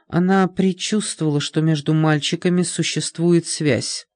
Она предчувствовала, что между мальчиками существует связь.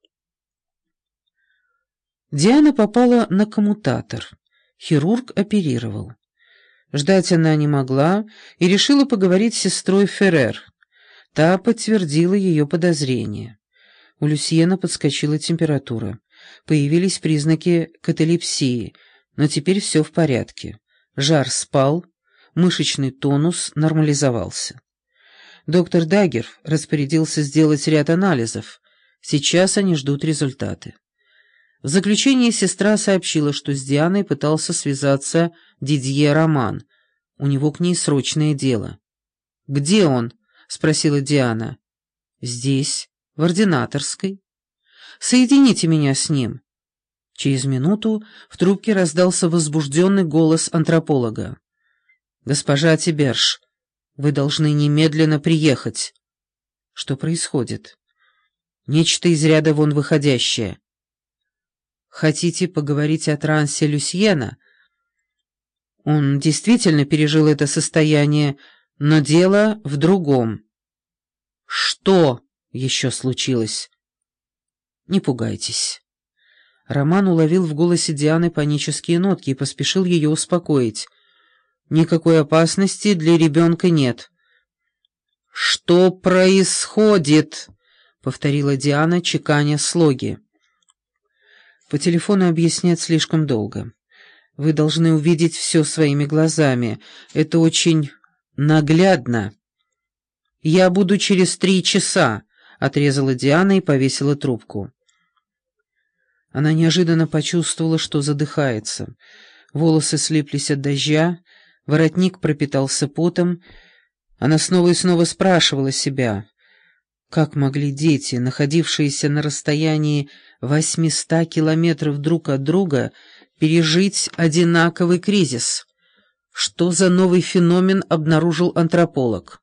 Диана попала на коммутатор. Хирург оперировал. Ждать она не могла и решила поговорить с сестрой Феррер. Та подтвердила ее подозрения. У Люсьена подскочила температура. Появились признаки каталепсии, но теперь все в порядке. Жар спал, мышечный тонус нормализовался. Доктор Даггер распорядился сделать ряд анализов. Сейчас они ждут результаты. В заключение сестра сообщила, что с Дианой пытался связаться Дидье Роман. У него к ней срочное дело. «Где он?» — спросила Диана. «Здесь, в ординаторской. Соедините меня с ним». Через минуту в трубке раздался возбужденный голос антрополога. «Госпожа Тиберж, вы должны немедленно приехать». «Что происходит?» «Нечто из ряда вон выходящее». «Хотите поговорить о трансе Люсьена?» Он действительно пережил это состояние, но дело в другом. «Что еще случилось?» «Не пугайтесь». Роман уловил в голосе Дианы панические нотки и поспешил ее успокоить. «Никакой опасности для ребенка нет». «Что происходит?» — повторила Диана, чеканя слоги. «По телефону объяснять слишком долго. Вы должны увидеть все своими глазами. Это очень наглядно». «Я буду через 3 часа», — отрезала Диана и повесила трубку. Она неожиданно почувствовала, что задыхается. Волосы слиплись от дождя, воротник пропитался потом. Она снова и снова спрашивала себя, как могли дети, находившиеся на расстоянии 800 километров друг от друга, пережить одинаковый кризис? Что за новый феномен обнаружил антрополог?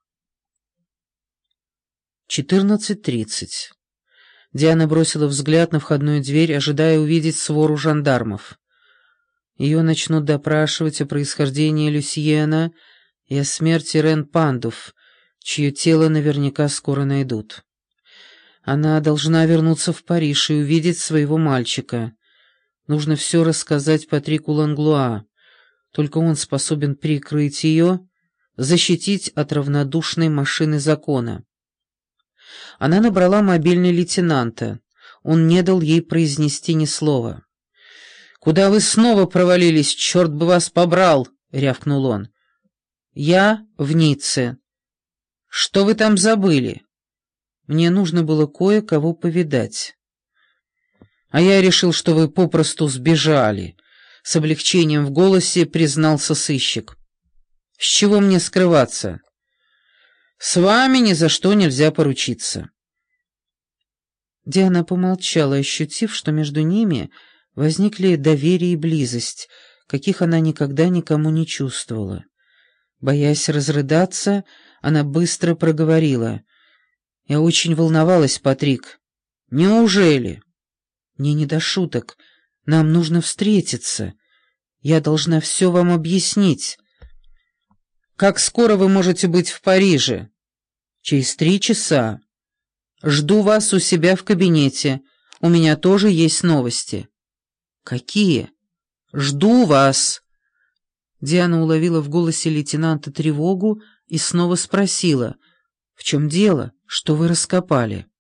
14:30. Диана бросила взгляд на входную дверь, ожидая увидеть свору жандармов. Ее начнут допрашивать о происхождении Люсьена и о смерти Рен Пандуф, чье тело наверняка скоро найдут. Она должна вернуться в Париж и увидеть своего мальчика. Нужно все рассказать Патрику Ланглуа. Только он способен прикрыть ее, защитить от равнодушной машины закона. Она набрала мобильный лейтенанта. Он не дал ей произнести ни слова. «Куда вы снова провалились? Черт бы вас побрал!» — рявкнул он. «Я в Ницце». «Что вы там забыли?» «Мне нужно было кое-кого повидать». «А я решил, что вы попросту сбежали», — с облегчением в голосе признался сыщик. «С чего мне скрываться? С вами ни за что нельзя поручиться». Диана помолчала, ощутив, что между ними возникли доверие и близость, каких она никогда никому не чувствовала. Боясь разрыдаться, она быстро проговорила. «Я очень волновалась, Патрик». «Неужели?» «Мне не до шуток. Нам нужно встретиться. Я должна все вам объяснить». «Как скоро вы можете быть в Париже?» «Через 3 часа. Жду вас у себя в кабинете. У меня тоже есть новости». «Какие?» «Жду вас». Диана уловила в голосе лейтенанта тревогу и снова спросила: «В чем дело? Что вы раскопали?»